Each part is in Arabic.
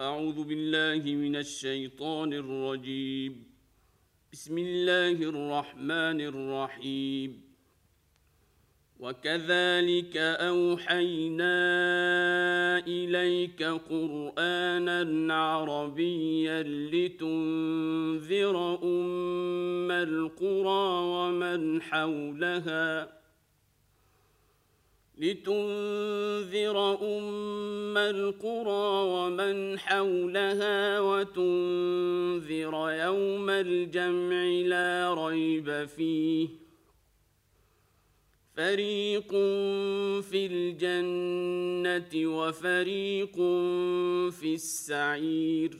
أعوذ بالله من الشيطان الرجيم. بسم الله الرحمن الرحيم. وكذلك أوحينا إليك قرآنا عربيا لتنذر أم القرى ومن حولها وتنذر يوم الجمع لا ريب فيه فريق في الجنة وفريق في السعير.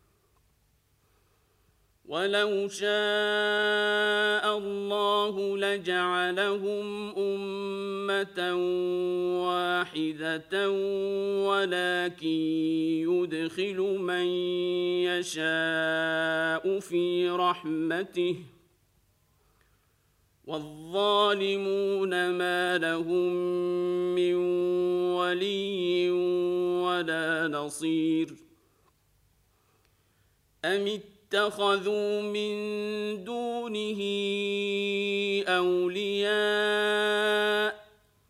ولو شاء الله لجعلهم أمة واحدة ولكن يدخل من يشاء في رحمته والظالمون ما لهم من ولي ولا نصير. أم اتخذوا من دونه أولياء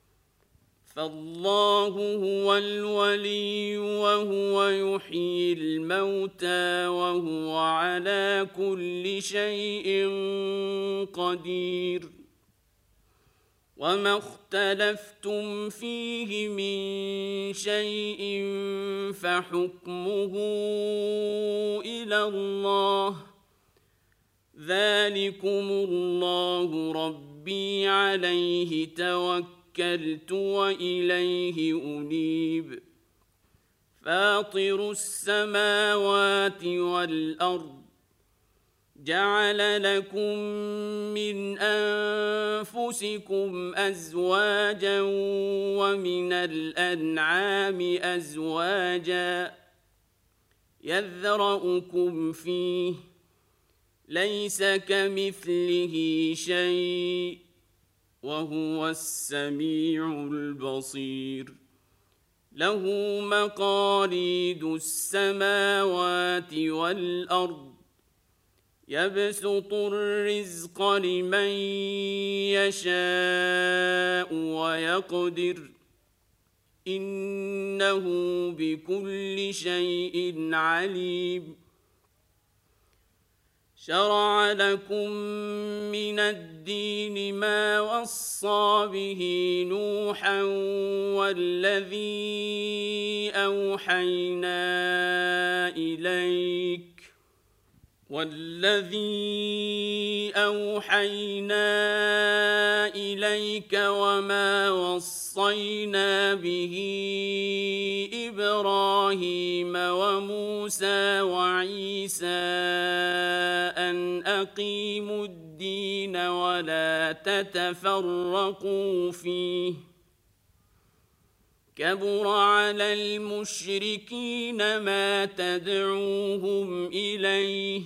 فالله هو الولي وهو يحيي الموتى وهو على كل شيء قدير. وما اختلفتم فيه من شيء فحكمه إلى الله ذلكم الله ربي عليه توكلت وإليه أنيب. فاطر السماوات والأرض جعل لكم من أنفسكم أزواجا ومن الأنعام أزواجا يذرأكم فيه ليس كمثله شيء وهو السميع البصير. له مقاليد السماوات والأرض يبسط الرزق لمن يشاء ويقدر إنه بكل شيء عليم. شرع لكم من الدين ما وصى به نوحا والذي أوحينا إليك وما وصينا به إبراهيم وموسى وعيسى أن أقيموا الدين ولا تتفرقوا فيه كبر على المشركين ما تدعوهم إليه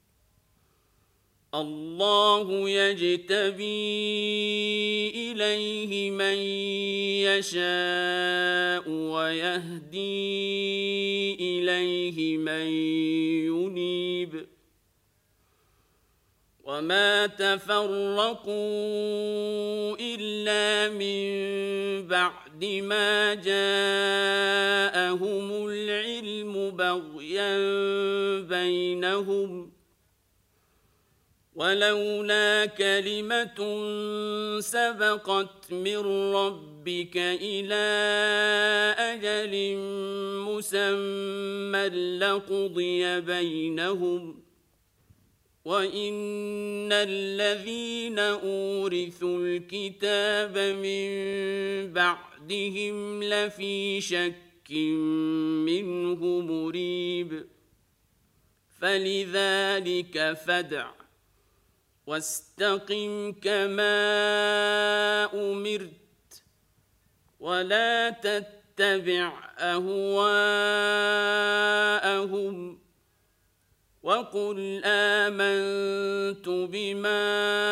الله يجتبي إليه من يشاء ويهدي إليه من ينيب. وما تفرقوا إلا من بعد ما جاءهم العلم بغيا بينهم ولولا كلمة سبقت من ربك إلى أجل مسمى لقضي بينهم وإن الذين أورثوا الكتاب من بعدهم لفي شك منه مريب. فلذلك فادع واستقم كما أمرت ولا تتبع أهواءهم وقل آمنت بما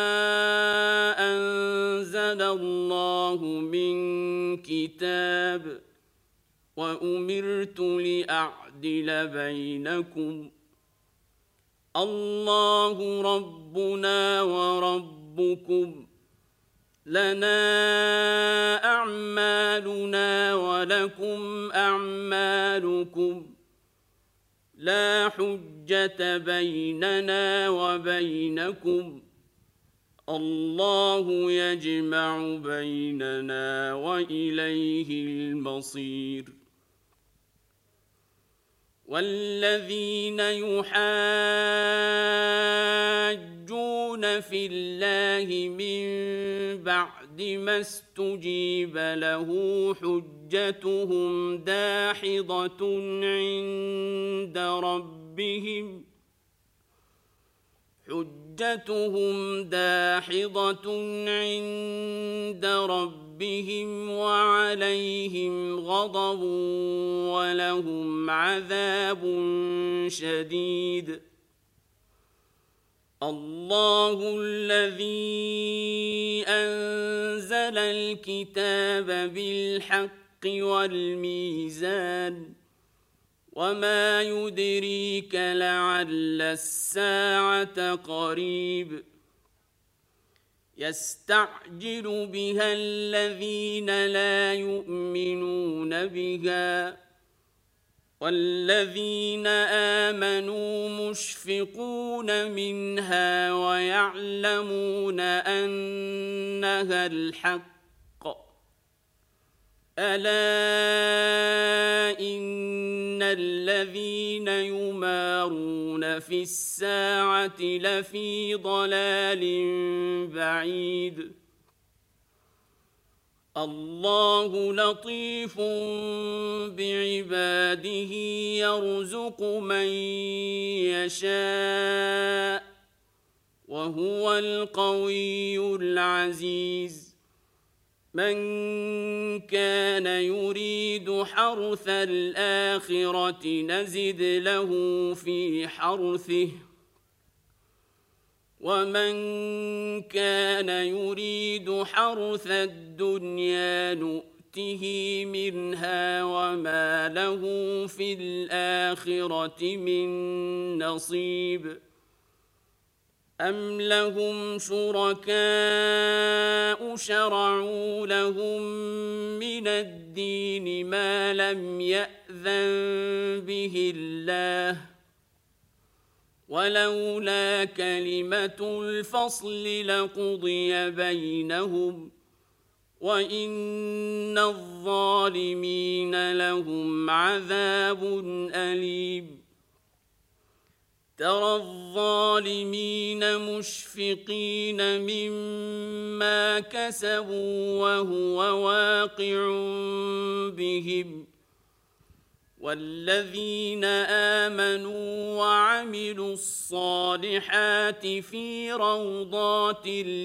أنزل الله من كتاب وأمرت لأعدل يعدل بينكم الله ربنا وربكم لنا أعمالنا ولكم أعمالكم لا حجة بيننا وبينكم الله يجمع بيننا وإليه المصير والذين يحاجون في الله من بعد ما استجيب له حجتهم داحضة عند ربهم وعليهم غضب ولهم عذاب شديد الله الذي أنزل الكتاب بالحق والميزان وما يدريك لعل الساعة قريب يستعجل بها الذين لا يؤمنون بها والذين آمنوا مشفقون منها ويعلمون أنها الحق ألا إن الذين يمارون في الساعة لفي ضلال بعيد الله لطيف بعباده يرزق من يشاء وهو القوي العزيز من كان يريد حرث الآخرة نزد له في حرثه ومن كان يريد حرث الدنيا نؤته منها وما له في الآخرة من نصيب أم لهم شركاء شرعوا لهم من الدين ما لم يأذن به الله ولولا كلمة الفصل لقضي بينهم وإن الظالمين لهم عذاب أليم ترى الظالمين مشفقين مما كسبوا وهو واقع بهم والذين آمنوا وعملوا الصالحات في روضات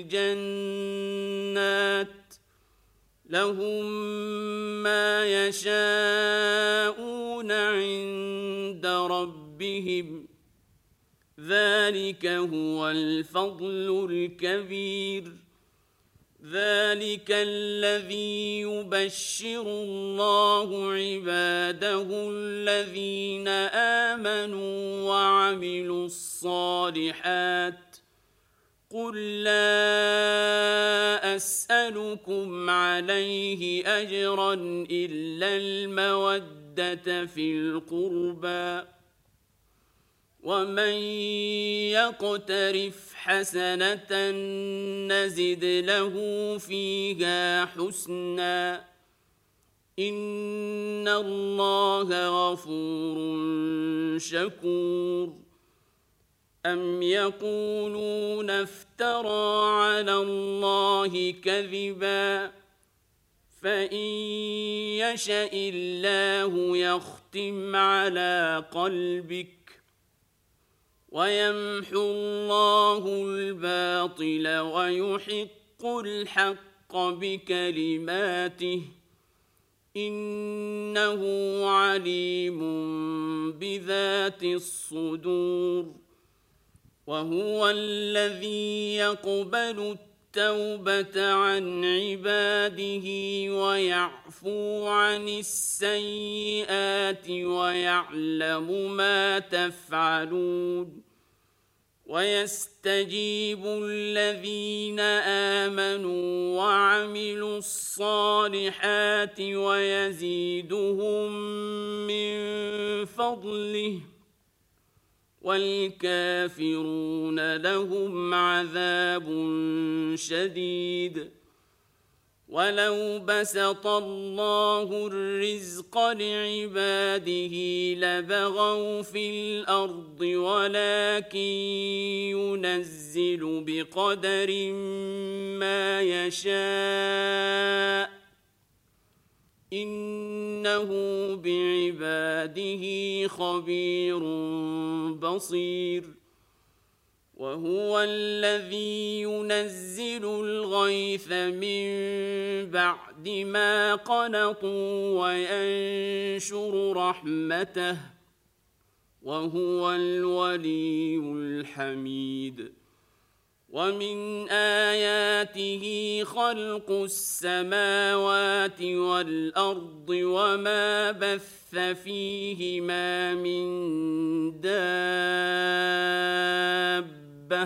الجنات لهم ما يشاءون عند ربهم ذلك هو الفضل الكبير ذلك الذي يبشر الله عباده الذين آمنوا وعملوا الصالحات قل لا أسألكم عليه أجرا إلا المودة في القربى ومن يقترف حسنة نزد له فيها حسنا إن الله غفور شكور أم يقولون افترى على الله كذبا فإن يشأ الله يختم على قلبك ويمحو الله الباطل ويحق الحق بكلماته إنه عليم بذات الصدور وهو الذي يقبل التوبة عن عباده ويعفو عن السيئات ويعلم ما تفعلون ويستجيب الذين آمنوا وعملوا الصالحات ويزيدهم من فضله والكافرون لهم عذاب شديد ولو بسط الله الرزق لعباده لبغوا في الأرض ولكن ينزل بقدر ما يشاء إنه بعباده خبير بصير وهو الذي ينزل الغيث من بعد ما قنطوا وينشر رحمته وهو الولي الحميد ومن آياته خلق السماوات والأرض وما بث فيهما من دابة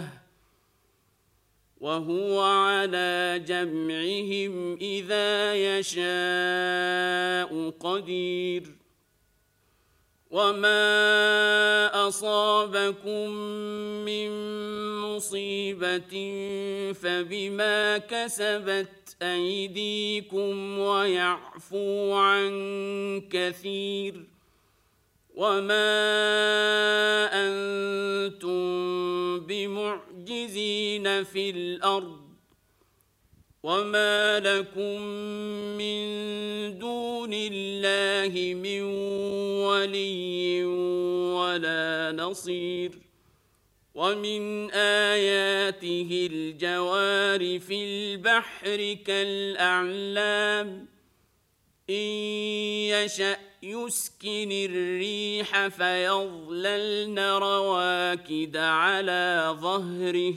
وهو على جمعهم إذا يشاء قدير وما أصابكم من مصيبة فبما كسبت أيديكم ويعفو عن كثير وما أنتم بمعجزين في الأرض وما لكم من دون الله من ولي ولا نصير ومن آياته الجوار في البحر كالأعلام إن يشأ يسكن الريح فيظللن رواكد على ظهره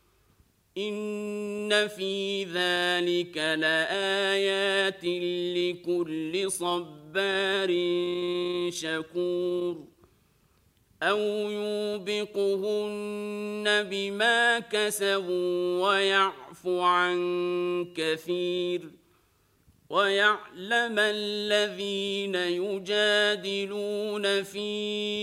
إن في ذلك لآيات لكل صبار شكور أو يوبقهن بما كسبوا ويعفو عن كثير ويعلم الذين يجادلون في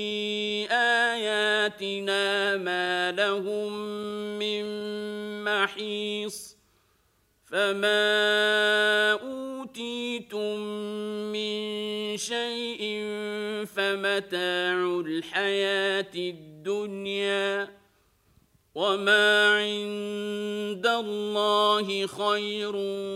آياتنا ما لهم من محيص فما أوتيتم من شيء فمتاع الحياة الدنيا وما عند الله خير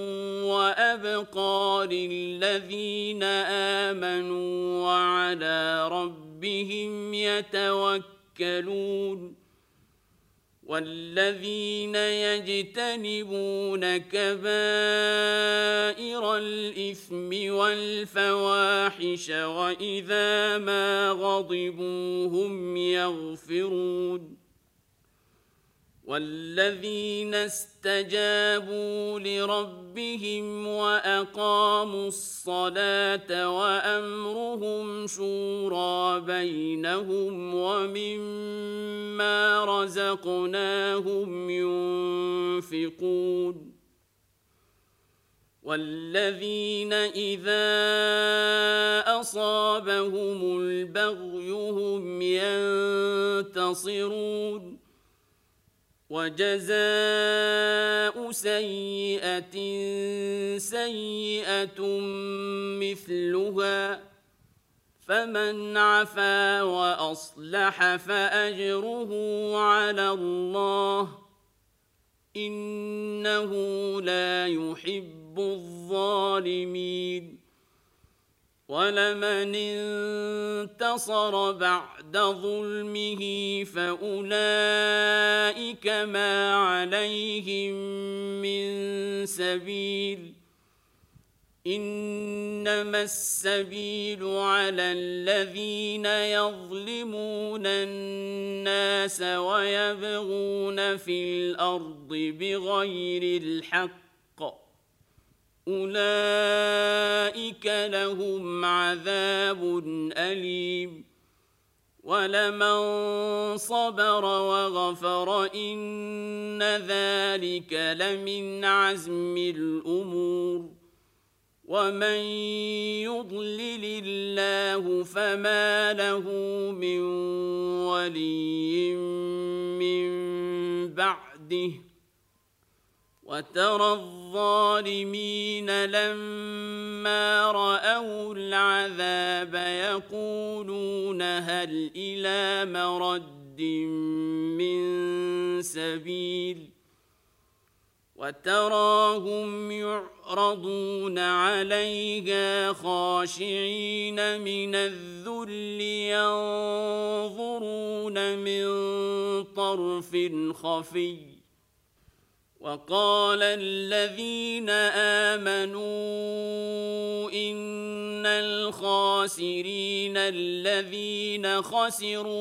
وأبقى للذين آمنوا وعلى ربهم يتوكلون والذين يجتنبون كبائر الإثم والفواحش وإذا ما غضبوا هم يغفرون والذين استجابوا لربهم وأقاموا الصلاة وأمرهم شورى بينهم ومما رزقناهم ينفقون والذين إذا أصابهم البغي هم ينتصرون وجزاء سيئة سيئة مثلها فمن عفا وأصلح فأجره على الله إنه لا يحب الظالمين ولمن انتصر بعد ظلمه فأولئك ما عليهم من سبيل إنما السبيل على الذين يظلمون الناس ويبغون في الأرض بغير الحق أولئك لهم عذاب أليم ولمن صبر وغفر إن ذلك لمن عزم الأمور ومن يضلل الله فما له من ولي من بعده وترى الظالمين لما رأوا العذاب يقولون هل إلى مرد من سبيل وتراهم يعرضون عليها خاشعين من الذل ينظرون من طرف خفي وقال الذين آمنوا إن الخاسرين الذين خسروا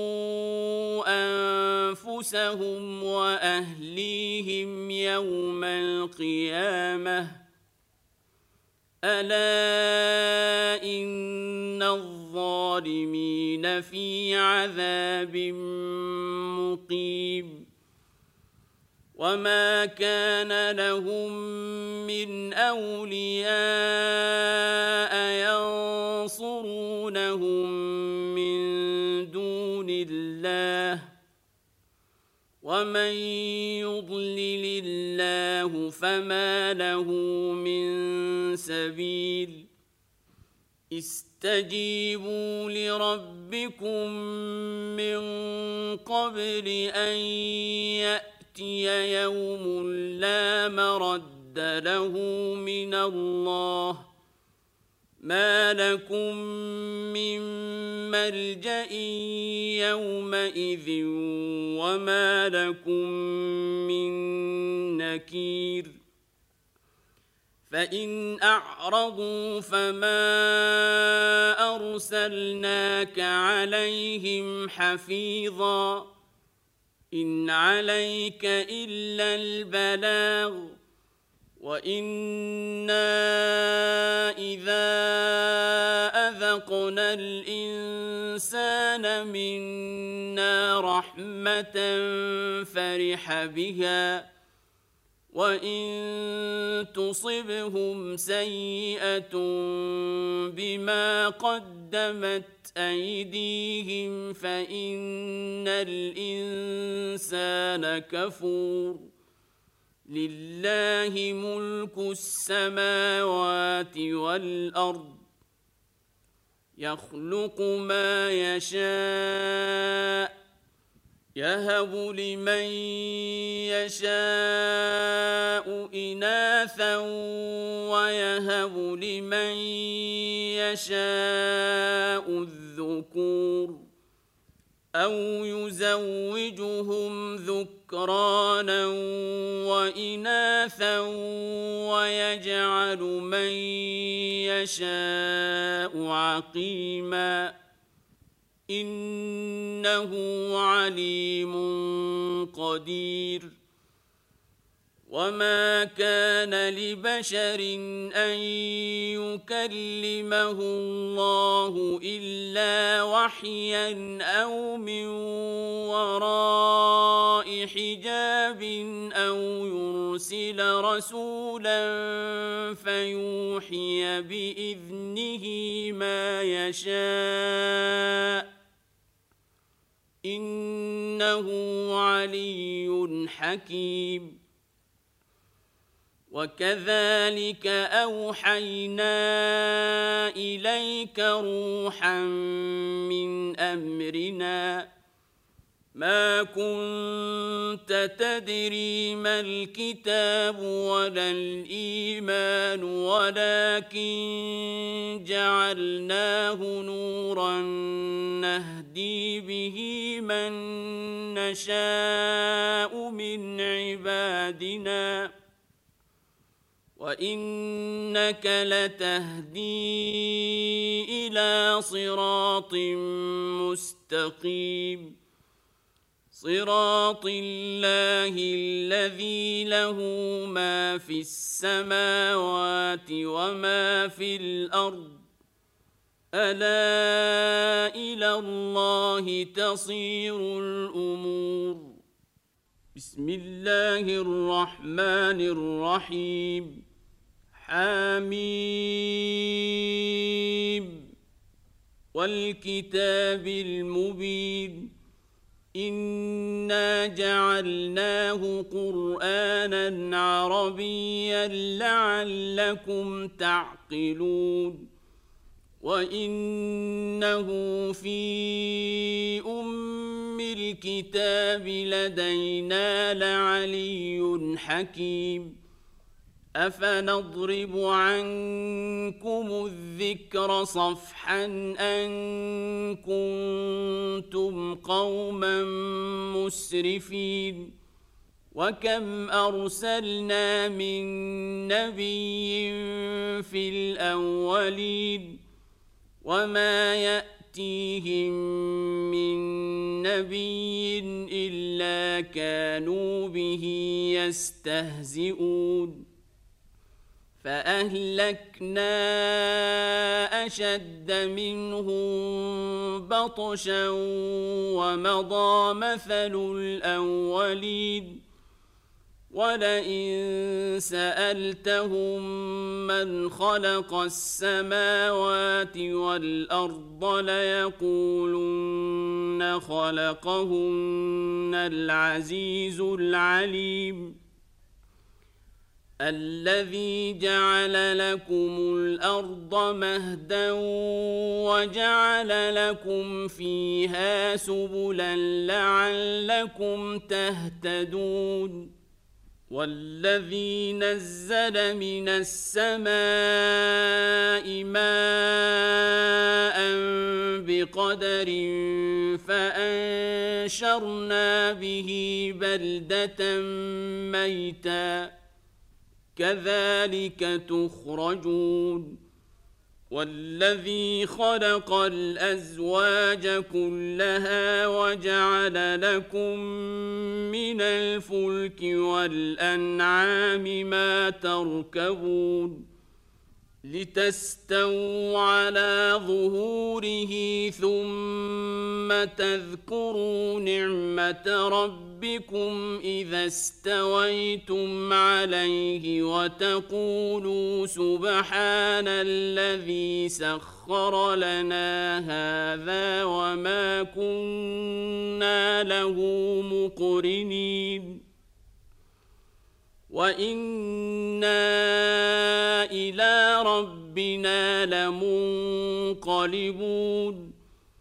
أنفسهم وأهليهم يوم القيامة ألا إن الظالمين في عذاب مقيم وما كان لهم من أولياء ينصرونهم من دون الله ومن يضلل الله فما له من سبيل استجيبوا لربكم من قبل أن يأتي يوم لا مرد له من الله ما لكم من ملجأ يومئذ وما لكم من نكير فإن أعرضوا فما أرسلناك عليهم حفيظا إن عليك إلا البلاغ وإنا إذا أذقنا الإنسان منا رحمة فرح بها وإن تصبهم سيئة بما قدمت أيديهم فإن الإنسان كفور لله ملك السماوات والأرض يخلق ما يشاء يهب لمن يشاء إناثا ويهب لمن يشاء الذكور أو يزوجهم ذكرانا وإناثا ويجعل من يشاء عقيما إنه عليم قدير وما كان لبشر أن يكلمه الله إلا وحيا أو من وراء حجاب أو يرسل رسولا فيوحي بإذنه ما يشاء إنه علي حكيم وكذلك أوحينا إليك روحا من أمرنا ما كنت تدري ما الكتاب ولا الإيمان ولكن جعلناه نورا نهدي به من نشاء من عبادنا وإنك لتهدي إلى صراط مستقيم صراط الله الذي له ما في السماوات وما في الأرض ألا إلى الله تصير الأمور بسم الله الرحمن الرحيم حميم والكتاب المبين إنا جعلناه قرآنا عربيا لعلكم تعقلون وإنه في أم الكتاب لدينا لعلي حكيم أفنضرب عنكم الذكر صفحا أن كنتم قوما مسرفين وكم أرسلنا من نبي في الأولين وما يأتيهم من نبي إلا كانوا به يستهزئون فأهلكنا أشد منهم بطشا ومضى مثل الأولين ولئن سألتهم من خلق السماوات والأرض ليقولن خلقهن العزيز العليم الذي جعل لكم الأرض مهدا وجعل لكم فيها سبلا لعلكم تهتدون والذي نزل من السماء ماء بقدر فأنشرنا به بلدة ميتا كذلك تخرجون والذي خلق الأزواج كلها وجعل لكم من الفلك والأنعام ما تركبون لتستووا على ظهوره ثم تذكروا نعمة ربكم إذا استويتم عليه وتقولوا سبحان الذي سخر لنا هذا وما كنا له مقرنين وإنا إلى ربنا لمنقلبون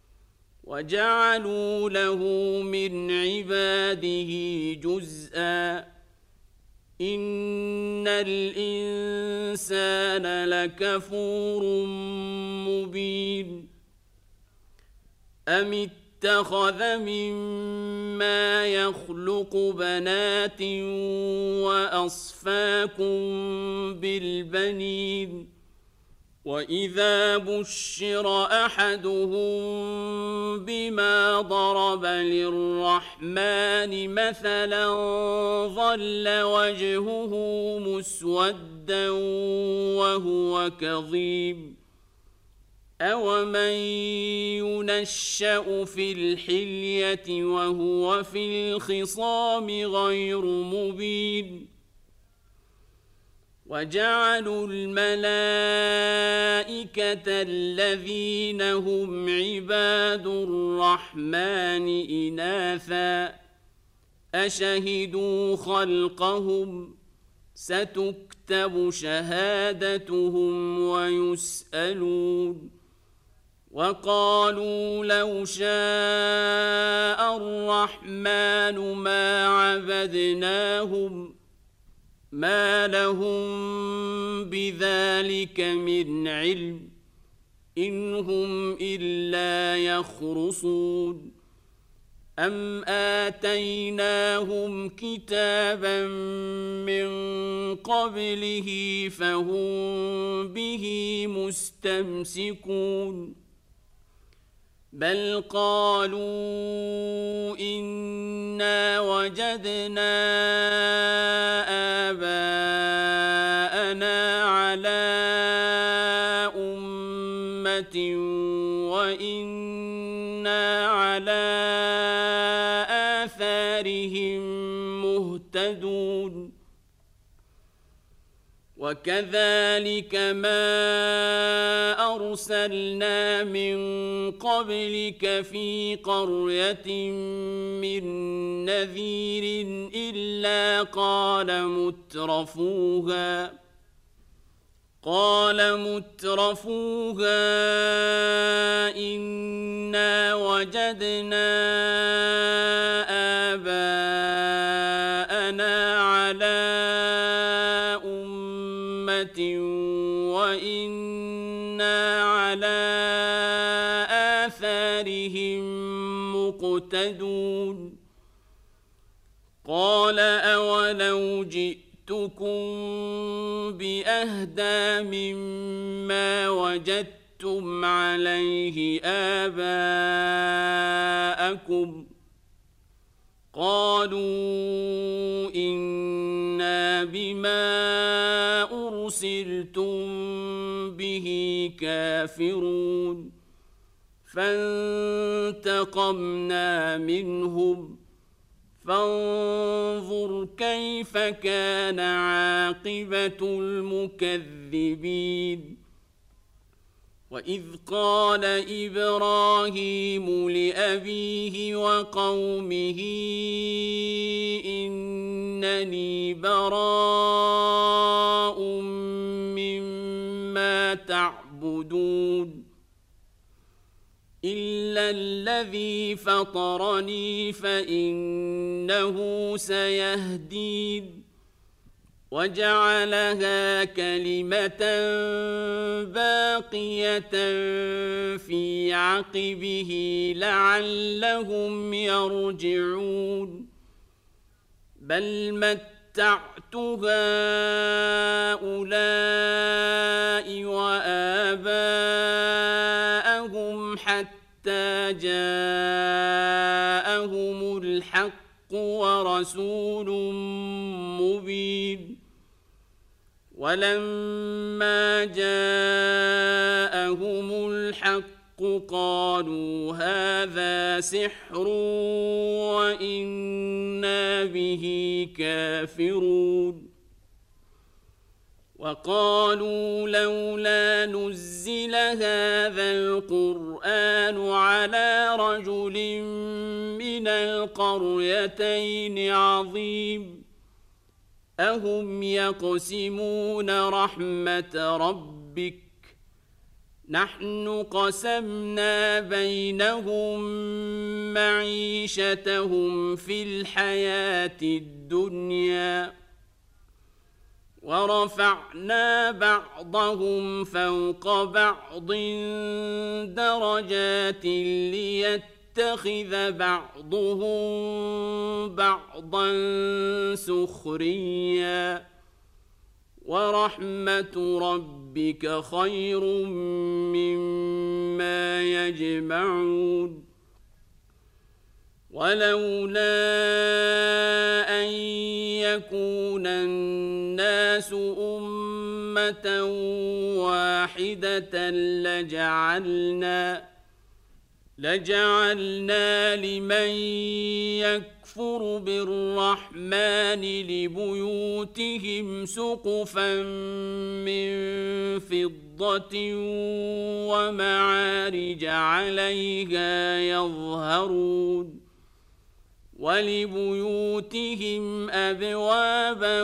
وجعلوا له من عباده جزءا إن الإنسان لكفور مبين أم اتخذ مما يخلق بنات وأصفاكم بالبنين وإذا بشر أحدهم بما ضرب للرحمن مثلا ظل وجهه مسودا وهو كظيم أومن ينشأ في الحلية وهو في الخصام غير مبين وجعلوا الملائكة الذين هم عباد الرحمن إناثا أشهدوا خلقهم ستكتب شهادتهم ويسألون وقالوا لو شاء الرحمن ما عبدناهم ما لهم بذلك من علم إن هم إلا يخرصون أم آتيناهم كتابا من قبله فهم به مستمسكون بل قالوا إنا وجدنا آباءنا على أمة وإنا على آثارهم مهتدون وكذلك ما أرسلنا من قبلك في قرية من نذير إلا قال مترفوها إنا وجدنا آباءنا على أمة وإنا على آثارهم مقتدون قال أولو جئتكم بأهدى مما وجدتم عليه آباءكم قالوا إنا بما أرسلتم به كافرون فانتقمنا منهم فانظر كيف كان عاقبة المكذبين وإذ قال إبراهيم لأبيه وقومه إنني براء مما تعبدون إلا الذي فطرني فإنه سيهدين وجعلها كلمة باقية في عقبه لعلهم يرجعون بل متعت هؤلاء وآباءهم حتى جاءهم الحق ورسول مبين ولما جاءهم الحق قالوا هذا سحر وإنا به كافرون وقالوا لولا نزل هذا القرآن على رجل من القريتين عظيم أهم يقسمون رحمة ربك نحن قسمنا بينهم معيشتهم في الحياة الدنيا ورفعنا بعضهم فوق بعض درجات ليتخذ بعضهم بعضا سخريا ورحمة ربك خير مما يجمعون ولولا أن يكون الناس أمة واحدة لجعلنا لمن يكفر بالرحمن لبيوتهم سقفا من فضة ومعارج عليها يظهرون ولبيوتهم أبوابا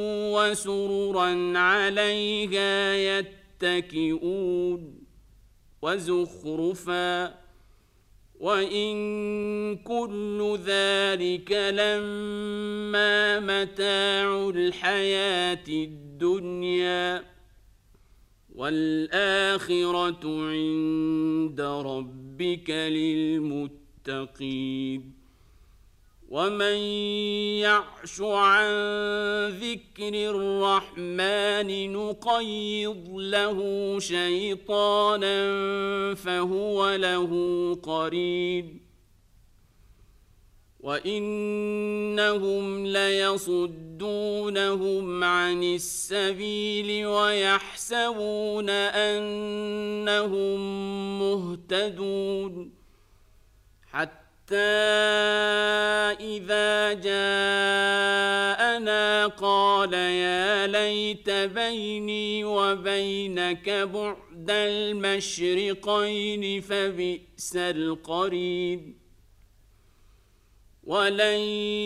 وسررا عليها يتكئون وزخرفا وإن كل ذلك لما متاع الحياة الدنيا والآخرة عند ربك للمتقين ومن يعش عن ذكر الرحمن نقيض له شيطانا فهو له قرين وإنهم ليصدونهم عن السبيل ويحسبون أنهم مهتدون حتى إذا جاءنا قال يا ليت بيني وبينك بعد المشرقين فبئس القرين ولن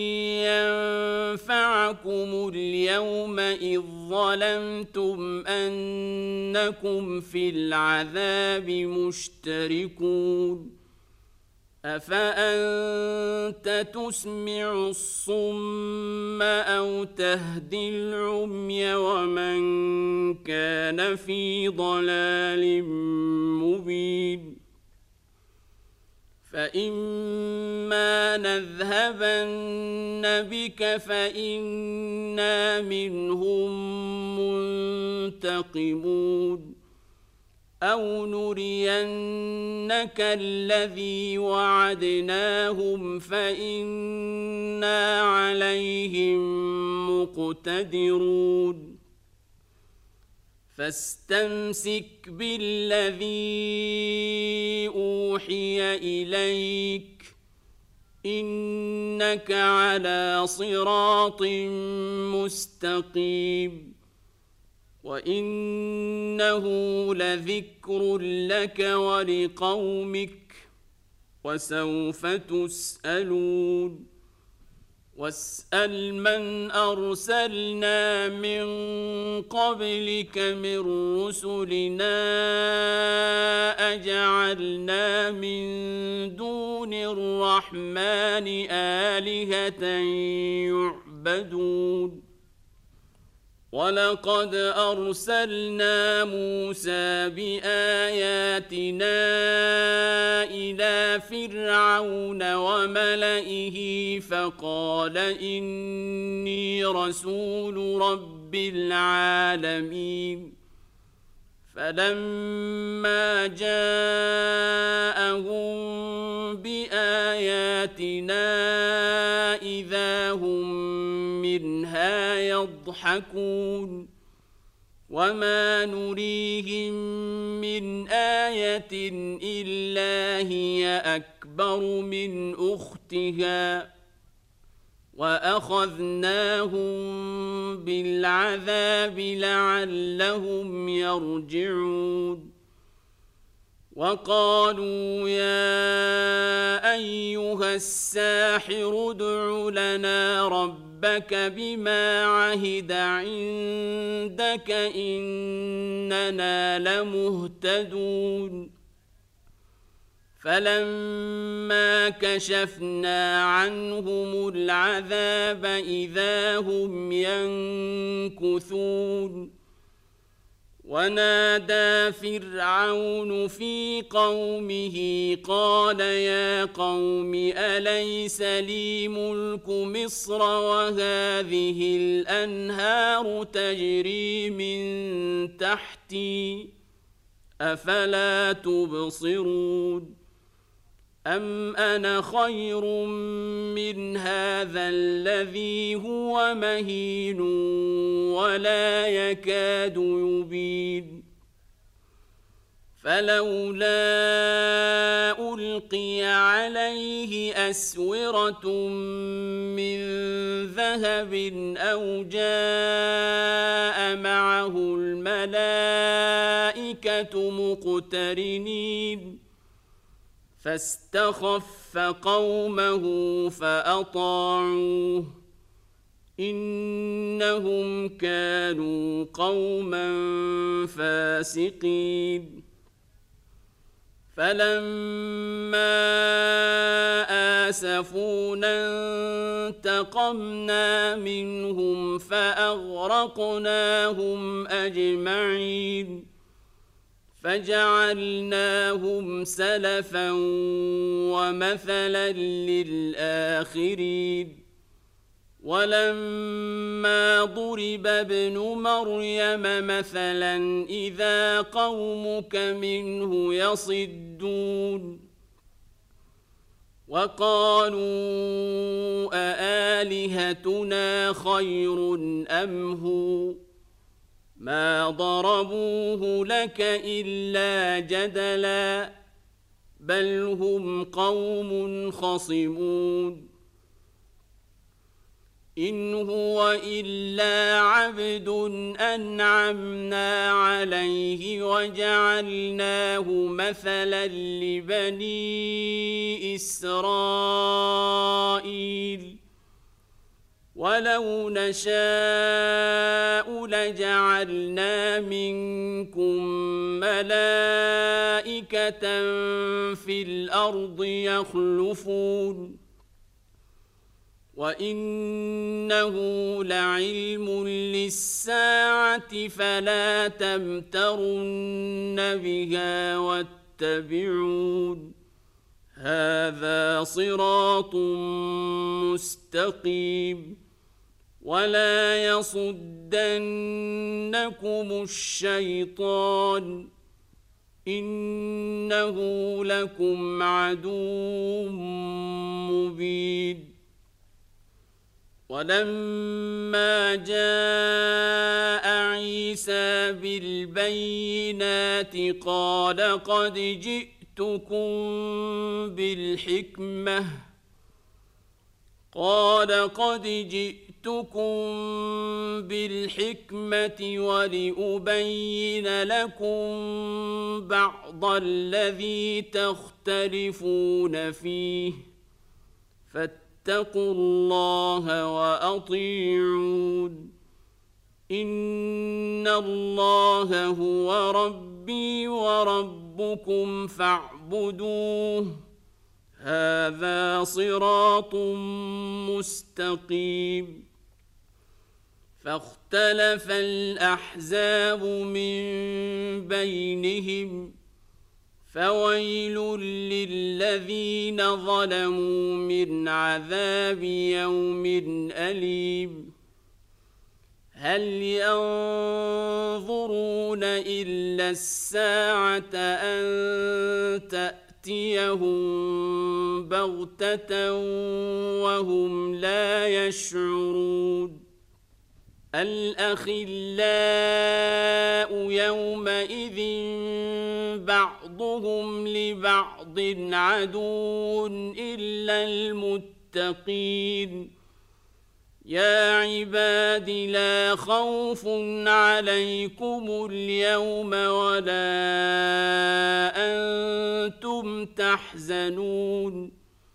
ينفعكم اليوم إذ ظلمتم أنكم في العذاب مشتركون أفأنت تسمع الصم أو تهدي العمي ومن كان في ضلال مبين فإما نذهبن بك فإنا منهم منتقمون أو نرينك الذي وعدناهم فإنا عليهم مقتدرون فاستمسك بالذي أوحي إليك إنك على صراط مستقيم وإنه لذكر لك ولقومك وسوف تسألون واسأل من أرسلنا من قبلك من رسلنا أجعلنا من دون الرحمن آلهة يعبدون ولقد أرسلنا موسى بآياتنا إلى فرعون وملئه فقال إني رسول رب العالمين فلما جاءهم بآياتنا إذا هم منها يضحكون وما نريهم من آية إلا هي أكبر من أختها وأخذناهم بالعذاب لعلهم يرجعون وقالوا يا أيها الساحر ادع لنا ربك بما عهد عندك إننا لمهتدون فلما كشفنا عنهم العذاب إذا هم ينكثون ونادى فرعون في قومه قال يا قوم أليس لي ملك مصر وهذه الأنهار تجري من تحتي أفلا تبصرون أم أنا خير من هذا الذي هو مهين ولا يكاد يبين فلولا ألقي عليه أسورة من ذهب أو جاء معه الملائكة مقترنين فاستخف قومه فأطاعوه إنهم كانوا قوما فاسقين فلما آسفونا انتقمنا منهم فأغرقناهم أجمعين فجعلناهم سلفا ومثلا للآخرين ولما ضرب ابن مريم مثلا إذا قومك منه يصدون وقالوا أآلهتنا خير أم هو ما ضربوه لك إلا جدلا بل هم قوم خصمون إن هو إلا عبد أنعمنا عليه وجعلناه مثلا لبني إسرائيل ولو نشاء لجعلنا منكم ملائكة في الأرض يخلفون وإنه لعلم للساعة فلا تمترن بها واتبعون هذا صراط مستقيم ولا يصدنكم الشيطان إنه لكم عدو مبين ولما جاء عيسى بالبينات قال قد جئتكم بالحكمة ولأبين لكم بعض الذي تختلفون فيه فاتقوا الله وأطيعون إن الله هو ربي وربكم فاعبدوه هذا صراط مستقيم فاختلف الأحزاب من بينهم فويل للذين ظلموا من عذاب يوم أليم هل ينظرون إلا الساعة أن تأتيهم بغتة وهم لا يشعرون الأخلاء يومئذ بعضهم لبعض عدو إلا المتقين يا عباد لا خوف عليكم اليوم ولا أنتم تحزنون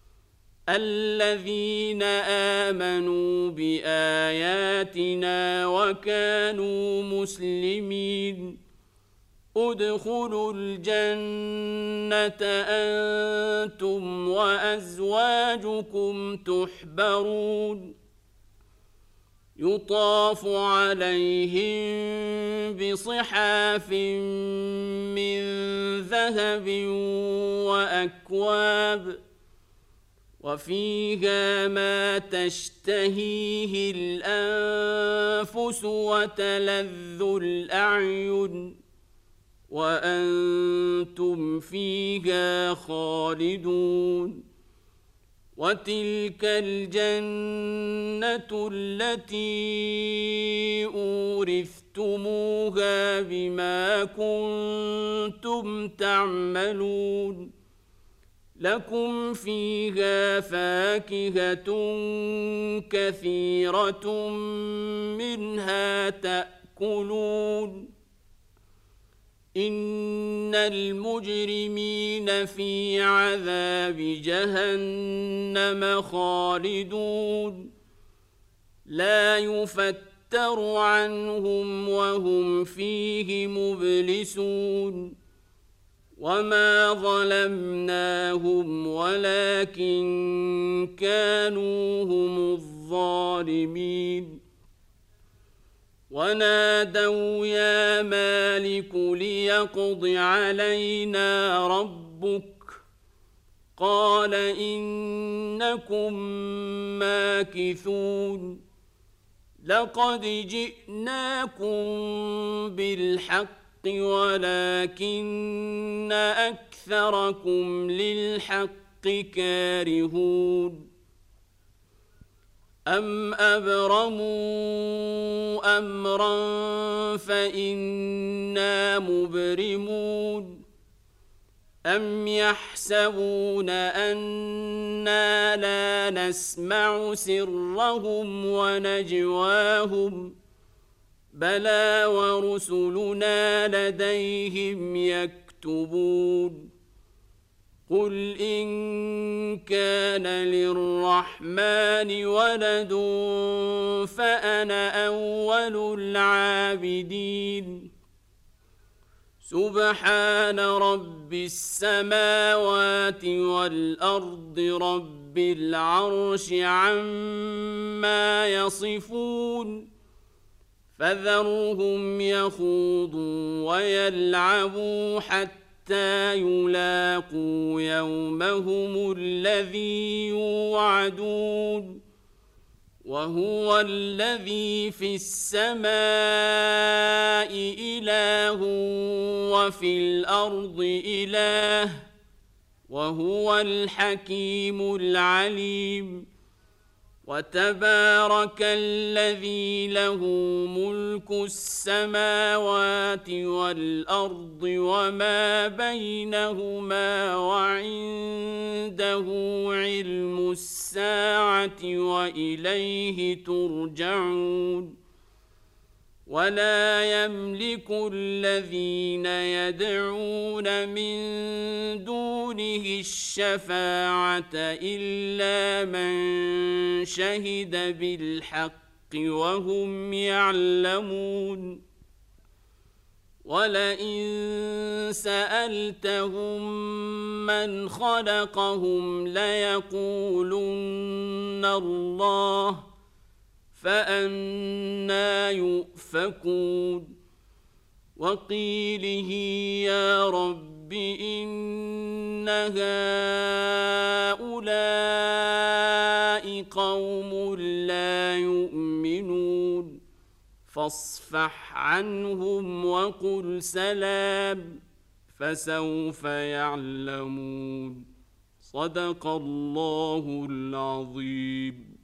الذين آمنوا بآياتنا وكانوا مسلمين ادخلوا الجنة أنتم وأزواجكم تحبرون يطاف عليهم بصحاف من ذهب وأكواب وفيها ما تشتهيه الأنفس وتلذ الأعين وأنتم فيها خالدون وتلك الجنة التي أورثتموها بما كنتم تعملون لكم فيها فاكهة كثيرة منها تأكلون إن المجرمين في عذاب جهنم خالدون لا يفتر عنهم وهم فيه مبلسون وما ظلمناهم ولكن كانوا هم الظالمين ونادوا يا مالك ليقض علينا ربك قال إنكم ماكثون لقد جئناكم بالحق ولكن أكثركم للحق كارهون أم أبرموا أمرا فإنا مبرمون أم يحسبون أنا لا نسمع سرهم ونجواهم بلى ورسلنا لديهم يكتبون قل إن كان للرحمن ولد فأنا أول العابدين سبحان رب السماوات والأرض رب العرش عما يصفون فذرهم يخوضوا ويلعبوا حتى يلاقوا يومهم الذي يوعدون وهو الذي في السماء إله وفي الأرض إله وهو الحكيم العليم وتبارك الذي له ملك السماوات والأرض وما بينهما وعنده علم الساعة وإليه ترجعون ولا يملك الذين يدعون من دونه الشفاعة إلا من شهد بالحق وهم يعلمون ولئن سألتهم من خلقهم ليقولن الله فأنى يؤفكون وقيله يا رب إن هؤلاء قوم لا يؤمنون فاصفح عنهم وقل سلام فسوف يعلمون صدق الله العظيم.